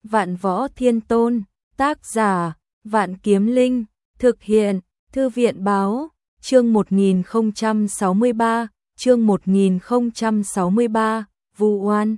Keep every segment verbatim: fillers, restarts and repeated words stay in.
Vạn Võ Thiên Tôn, tác giả, Vạn Kiếm Linh, thực hiện, Thư viện báo, chương một nghìn không trăm sáu mươi ba, chương một nghìn không trăm sáu mươi ba, Vu Oan.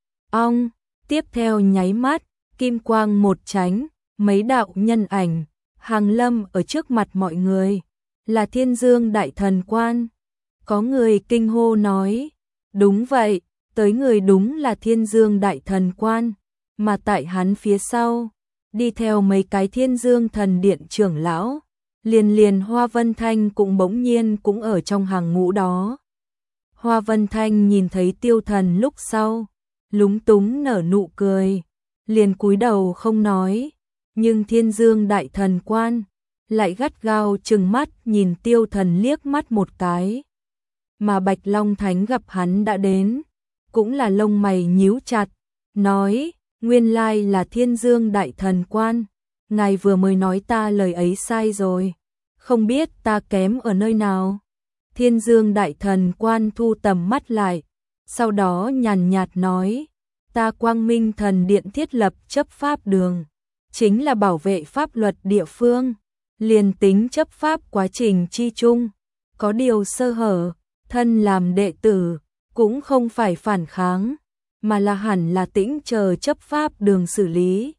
Ong, tiếp theo nháy mắt, kim quang một chánh, mấy đạo nhân ảnh, hàng lâm ở trước mặt mọi người, là Thiên Dương Đại Thần Quan. Có người kinh hô nói, đúng vậy, tới người đúng là Thiên Dương Đại Thần Quan, mà tại hắn phía sau, đi theo mấy cái Thiên Dương Thần Điện trưởng lão, liền liền Hoa Vân Thanh cũng bỗng nhiên cũng ở trong hàng ngũ đó. Hoa Vân Thanh nhìn thấy Tiêu Thần lúc sau, lúng túng nở nụ cười, liền cúi đầu không nói, nhưng Thiên Dương Đại Thần Quan lại gắt gao trừng mắt nhìn Tiêu Thần liếc mắt một cái. Mà Bạch Long Thánh gặp hắn đã đến, cũng là lông mày nhíu chặt, nói, nguyên lai là Thiên Dương Đại Thần Quan, ngài vừa mới nói ta lời ấy sai rồi, không biết ta kém ở nơi nào. Thiên Dương Đại Thần Quan thu tầm mắt lại, sau đó nhàn nhạt nói, ta Quang Minh Thần Điện thiết lập chấp pháp đường, chính là bảo vệ pháp luật địa phương, liền tính chấp pháp quá trình chi chung, có điều sơ hở, thân làm đệ tử, cũng không phải phản kháng, mà là hẳn là tĩnh chờ chấp pháp đường xử lý.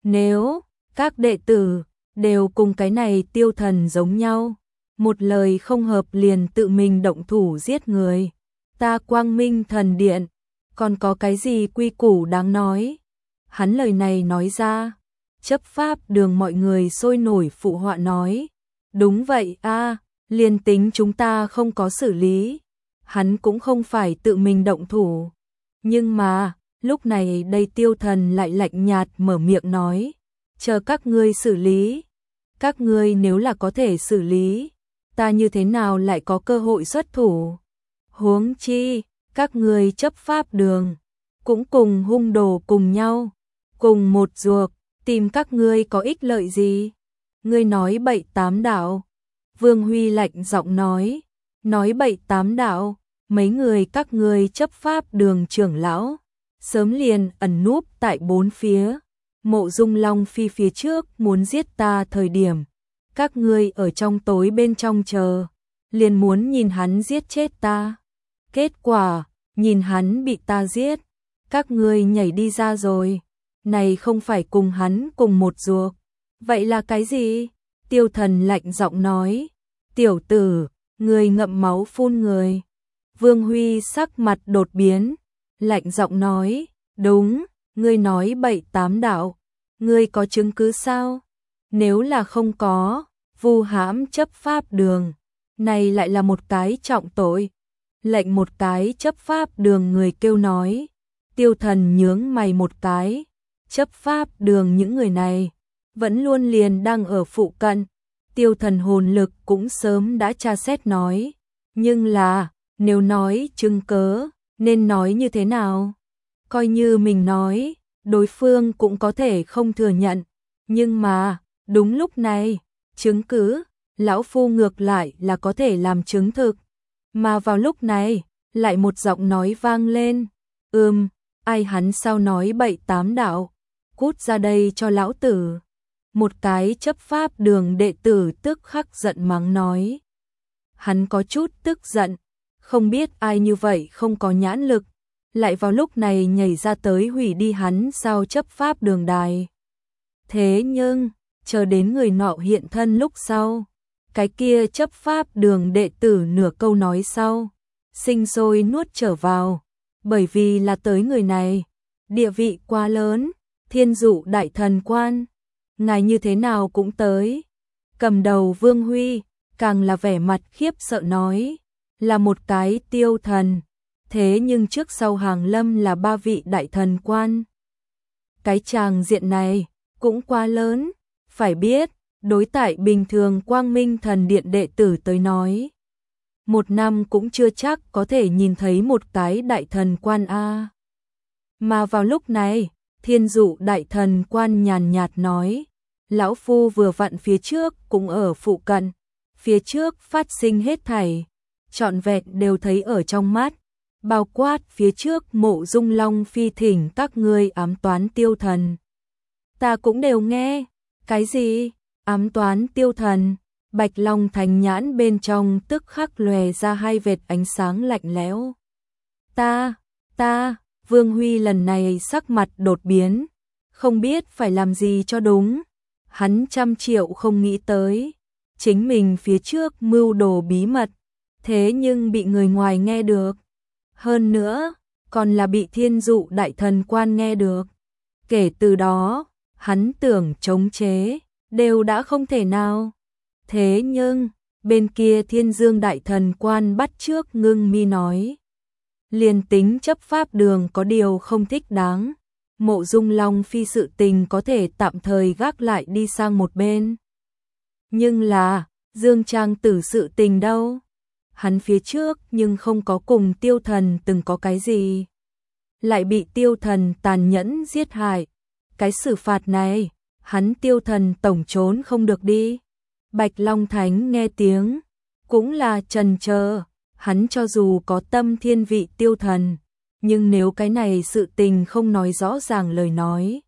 Nếu các đệ tử đều cùng cái này Tiêu Thần giống nhau, một lời không hợp liền tự mình động thủ giết người, ta Quang Minh Thần Điện còn có cái gì quy củ đáng nói. Hắn lời này nói ra, chấp pháp đường mọi người sôi nổi phụ họa nói, đúng vậy a, liền tính chúng ta không có xử lý, hắn cũng không phải tự mình động thủ. Nhưng mà, lúc này đây Tiêu Thần lại lạnh nhạt mở miệng nói, chờ các ngươi xử lý, các ngươi nếu là có thể xử lý, ta như thế nào lại có cơ hội xuất thủ. Huống chi, các ngươi chấp pháp đường, cũng cùng hung đồ cùng nhau, cùng một ruột, tìm các ngươi có ích lợi gì? Ngươi nói bậy tám đạo. Vương Huy lạnh giọng nói, nói bậy tám đạo, mấy người các ngươi chấp pháp đường trưởng lão, sớm liền ẩn núp tại bốn phía, Mộ Dung Long Phi phía trước muốn giết ta thời điểm, các ngươi ở trong tối bên trong chờ, liền muốn nhìn hắn giết chết ta. Kết quả, nhìn hắn bị ta giết, các ngươi nhảy đi ra rồi, này không phải cùng hắn cùng một ruột. Vậy là cái gì? Tiêu Thần lạnh giọng nói, tiểu tử, ngươi ngậm máu phun người. Vương Huy sắc mặt đột biến, lạnh giọng nói, đúng, ngươi nói bậy tám đạo, ngươi có chứng cứ sao? Nếu là không có, vu hãm chấp pháp đường, này lại là một cái trọng tội. Lệnh một cái chấp pháp đường người kêu nói, Tiêu Thần nhướng mày một cái, chấp pháp đường những người này, vẫn luôn liền đang ở phụ cận, Tiêu Thần hồn lực cũng sớm đã tra xét nói, nhưng là, nếu nói chứng cớ, nên nói như thế nào? Coi như mình nói, đối phương cũng có thể không thừa nhận, nhưng mà, đúng lúc này, chứng cứ, lão phu ngược lại là có thể làm chứng thực. Mà vào lúc này, lại một giọng nói vang lên, ừm, ai hắn sao nói bậy tám đạo, cút ra đây cho lão tử. Một cái chấp pháp đường đệ tử tức khắc giận mắng nói. Hắn có chút tức giận, không biết ai như vậy không có nhãn lực, lại vào lúc này nhảy ra tới hủy đi hắn sao chấp pháp đường đài. Thế nhưng, chờ đến người nọ hiện thân lúc sau, cái kia chấp pháp đường đệ tử nửa câu nói sau, sinh sôi nuốt trở vào, bởi vì là tới người này, địa vị quá lớn, Thiên Dụ Đại Thần Quan, ngài như thế nào cũng tới. Cầm đầu Vương Huy, càng là vẻ mặt khiếp sợ nói, là một cái Tiêu Thần, thế nhưng trước sau hàng lâm là ba vị Đại Thần Quan. Cái tràng diện này, cũng quá lớn, phải biết, đối tại bình thường Quang Minh Thần Điện đệ tử tới nói, một năm cũng chưa chắc có thể nhìn thấy một cái Đại Thần Quan a. Mà vào lúc này, Thiên Dụ Đại Thần Quan nhàn nhạt nói, lão phu vừa vặn phía trước cũng ở phụ cận, phía trước phát sinh hết thảy, trọn vẹn đều thấy ở trong mắt, bao quát phía trước Mộ Dung Long Phi thỉnh các ngươi ám toán Tiêu Thần, Ta cũng đều nghe. Cái gì? Ám toán tiêu thần? Bạch Long Thánh nhãn bên trong tức khắc lòe ra hai vệt ánh sáng lạnh lẽo. Ta, ta, Vương Huy lần này sắc mặt đột biến, không biết phải làm gì cho đúng. Hắn trăm triệu không nghĩ tới, chính mình phía trước mưu đồ bí mật, thế nhưng bị người ngoài nghe được. Hơn nữa, còn là bị Thiên Dụ Đại Thần Quan nghe được. Kể từ đó, hắn tưởng chống chế, đều đã không thể nào. Thế nhưng, bên kia Thiên Dương Đại Thần Quan bắt trước ngưng mi nói. Liền tính chấp pháp đường có điều không thích đáng, Mộ Dung Long Phi sự tình có thể tạm thời gác lại đi sang một bên. Nhưng là, Dương Trang Tử sự tình đâu? Hắn phía trước nhưng không có cùng tiêu thần từng có cái gì. Lại bị tiêu thần tàn nhẫn giết hại. Cái xử phạt này, hắn tiêu thần tổng trốn không được đi. Bạch Long Thánh nghe tiếng, cũng là trần chờ. Hắn cho dù có tâm thiên vị tiêu thần, nhưng nếu cái này sự tình không nói rõ ràng lời nói,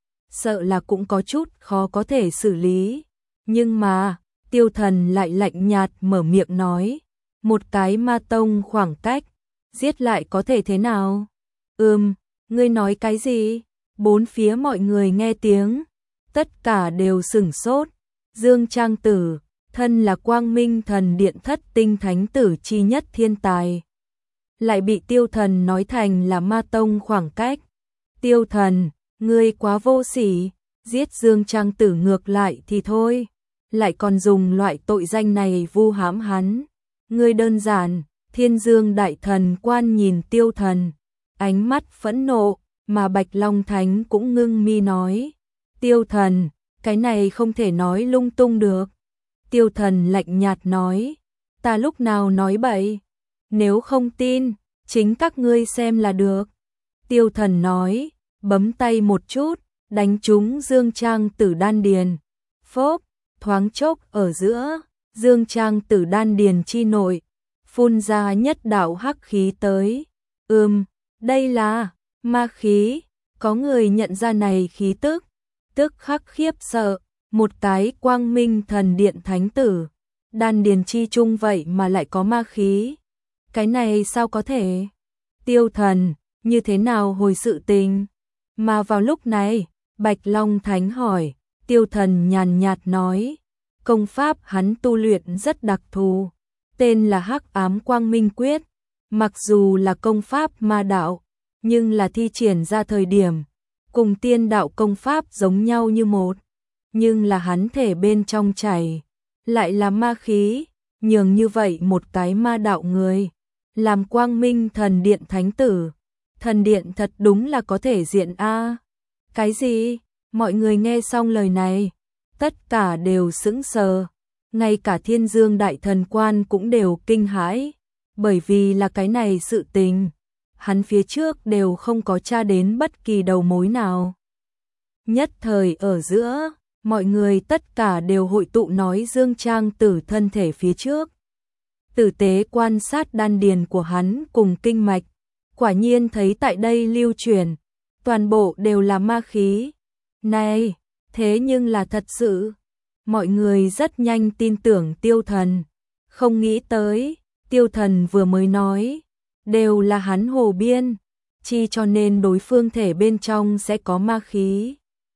sợ là cũng có chút khó có thể xử lý. Nhưng mà, tiêu thần lại lạnh nhạt mở miệng nói, một cái ma tông khoảng cách, giết lại có thể thế nào? Ừm, ngươi nói cái gì? Bốn phía mọi người nghe tiếng, tất cả đều sửng sốt. Dương Trang Tử, thân là Quang Minh Thần Điện thất tinh thánh tử chi nhất thiên tài, lại bị tiêu thần nói thành là ma tông khoảng cách. Tiêu thần, ngươi quá vô sỉ, giết Dương Trang Tử ngược lại thì thôi, lại còn dùng loại tội danh này vu hãm hắn. Ngươi đơn giản. Thiên Dương Đại Thần Quan nhìn tiêu thần, ánh mắt phẫn nộ, mà Bạch Long Thánh cũng ngưng mi nói. Tiêu thần, cái này không thể nói lung tung được. Tiêu thần lạnh nhạt nói, ta lúc nào nói bậy, nếu không tin, chính các ngươi xem là được. Tiêu thần nói, bấm tay một chút, đánh trúng Dương Trang Tử đan điền. Phốp, thoáng chốc ở giữa, Dương Trang Tử đan điền chi nội, phun ra nhất đạo hắc khí tới. Ừm, đây là ma khí, có người nhận ra này khí tức, tức khắc khiếp sợ, một cái Quang Minh Thần Điện thánh tử, đan điền chi trung vậy mà lại có ma khí. Cái này sao có thể? Tiêu thần, như thế nào hồi sự tình? Mà vào lúc này, Bạch Long Thánh hỏi, tiêu thần nhàn nhạt nói, công pháp hắn tu luyện rất đặc thù, tên là Hắc Ám Quang Minh Quyết, mặc dù là công pháp ma đạo, nhưng là thi triển ra thời điểm, cùng tiên đạo công pháp giống nhau như một, nhưng là hắn thể bên trong chảy, lại là ma khí, nhường như vậy một cái ma đạo người, làm Quang Minh Thần Điện thánh tử, thần điện thật đúng là có thể diện a. Cái gì? Mọi người nghe xong lời này, tất cả đều sững sờ, ngay cả Thiên Dương Đại Thần Quan cũng đều kinh hãi, bởi vì là cái này sự tình, hắn phía trước đều không có tra đến bất kỳ đầu mối nào. Nhất thời ở giữa, mọi người tất cả đều hội tụ nói Dương Trang Tử thân thể phía trước. Tử tế quan sát đan điền của hắn cùng kinh mạch, quả nhiên thấy tại đây lưu truyền, toàn bộ đều là ma khí. Này, thế nhưng là thật sự. Mọi người rất nhanh tin tưởng tiêu thần, không nghĩ tới, tiêu thần vừa mới nói, đều là hắn hồ biên, chi cho nên đối phương thể bên trong sẽ có ma khí.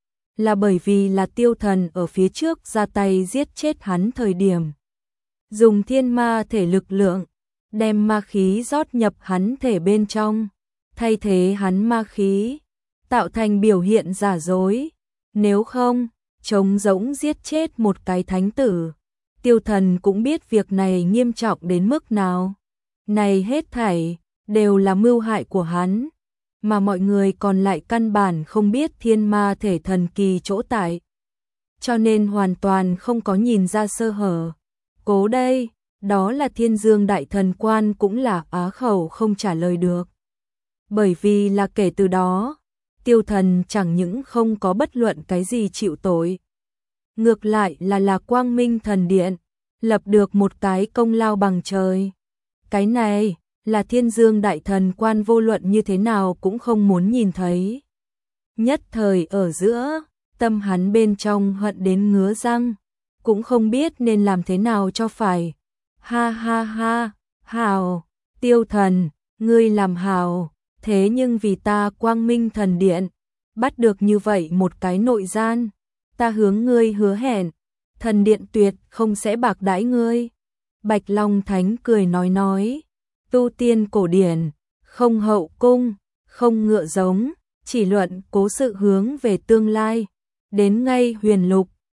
Là bởi vì là tiêu thần ở phía trước ra tay giết chết hắn thời điểm. Dùng thiên ma thể lực lượng, đem ma khí rót nhập hắn thể bên trong, thay thế hắn ma khí, tạo thành biểu hiện giả dối. Nếu không, trống rỗng giết chết một cái thánh tử, tiêu thần cũng biết việc này nghiêm trọng đến mức nào. Này hết thảy, đều là mưu hại của hắn, mà mọi người còn lại căn bản không biết thiên ma thể thần kỳ chỗ tại. Cho nên hoàn toàn không có nhìn ra sơ hở. Cố đây, đó là Thiên Dương Đại Thần Quan cũng là á khẩu không trả lời được. Bởi vì là kể từ đó, tiêu thần chẳng những không có bất luận cái gì chịu tội. Ngược lại là là Quang Minh Thần Điện, lập được một cái công lao bằng trời. Cái này, là Thiên Dương Đại Thần Quan vô luận như thế nào cũng không muốn nhìn thấy. Nhất thời ở giữa, tâm hắn bên trong hận đến ngứa răng, cũng không biết nên làm thế nào cho phải. Ha ha ha, hào, Tiêu Thần, ngươi làm hào, thế nhưng vì ta Quang Minh Thần Điện, bắt được như vậy một cái nội gian, ta hướng ngươi hứa hẹn, Thần Điện tuyệt không sẽ bạc đãi ngươi. Bạch Long Thánh cười nói nói, tu tiên cổ điển, không hậu cung, không ngựa giống, chỉ luận cố sự hướng về tương lai, đến ngay huyền lục,